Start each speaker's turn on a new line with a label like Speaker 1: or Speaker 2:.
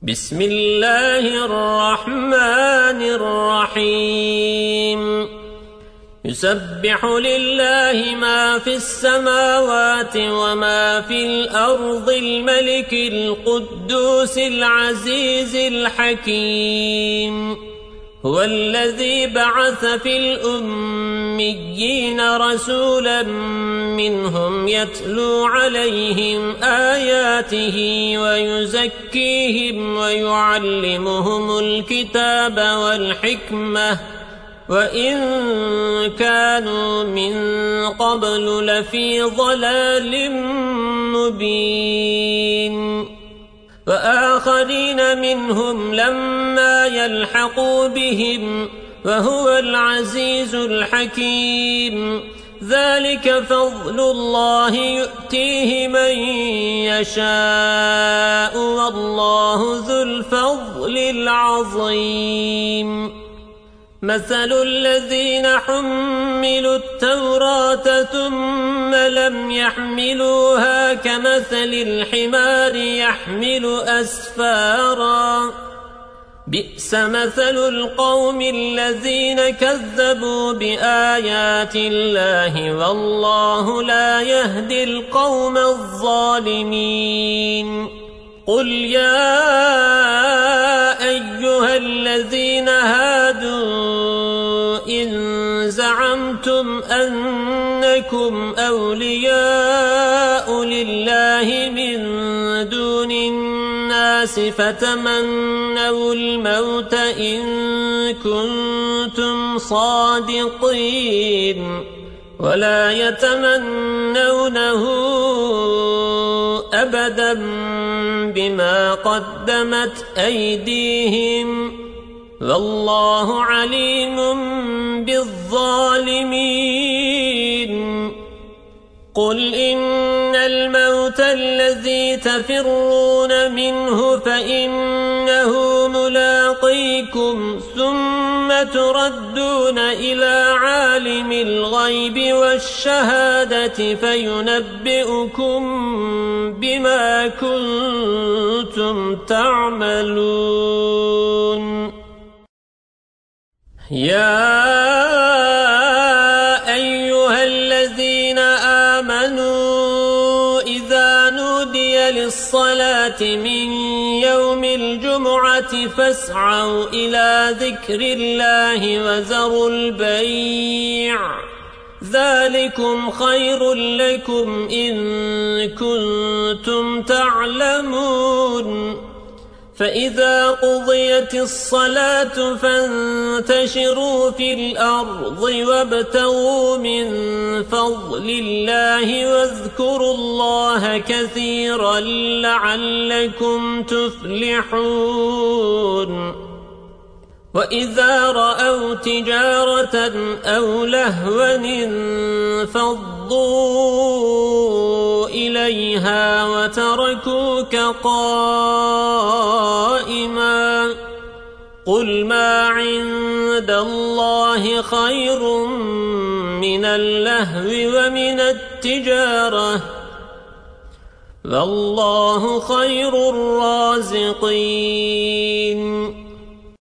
Speaker 1: بسم الله الرحمن الرحيم يسبح لله ما في السماوات وما في الأرض الملك القدوس العزيز الحكيم هو الذي بعث في الأميين رسولا منهم يتلو عليهم آياته ويزكيهم ويعلمهم الكتاب والحكمة وإن كانوا من قبل لفي ضلال مبين وآخرين منهم لما يلحقوا بهم وهو العزيز الحكيم ذلك فضل الله يؤتيه من يشاء والله ذو الفضل العظيم مثل الذين حملوا التوراة ثم لم يحملوها كمثل الحمار يحمل أسفارا بئس مثل القوم الذين كذبوا بآيات الله والله لا يهدي القوم الظالمين قل يا أيها الذين هادوا إن زعمتم أنكم أولياء لله من دون الناس فتمنوا الموت إن كنتم صادقين ولا يتمنونه أبدا بما قدمت أيديهم والله عليم بالظالمين قل إن الموت الذي تفرون منه فإنه ملاقيكم ثم تردون إلى عالم الغيب والشهادة فينبئكم بما كنتم تعملون يا أيها الذين آمنوا إذا نودي للصلاة من يوم الجمعة فاسعوا إلى ذكر الله وذروا البيع ذلكم خير لكم إن كنتم تعلمون فإذا قضيت الصلاة فانتشروا في الأرض وابتغوا من فضل الله واذكروا الله كثيرا لعلكم تفلحون وإذا رأوا تجارة أو لهوا انفضوا إليها وتركوك قائما قل ما عند الله خير من اللهو ومن التجارة والله خير الرازقين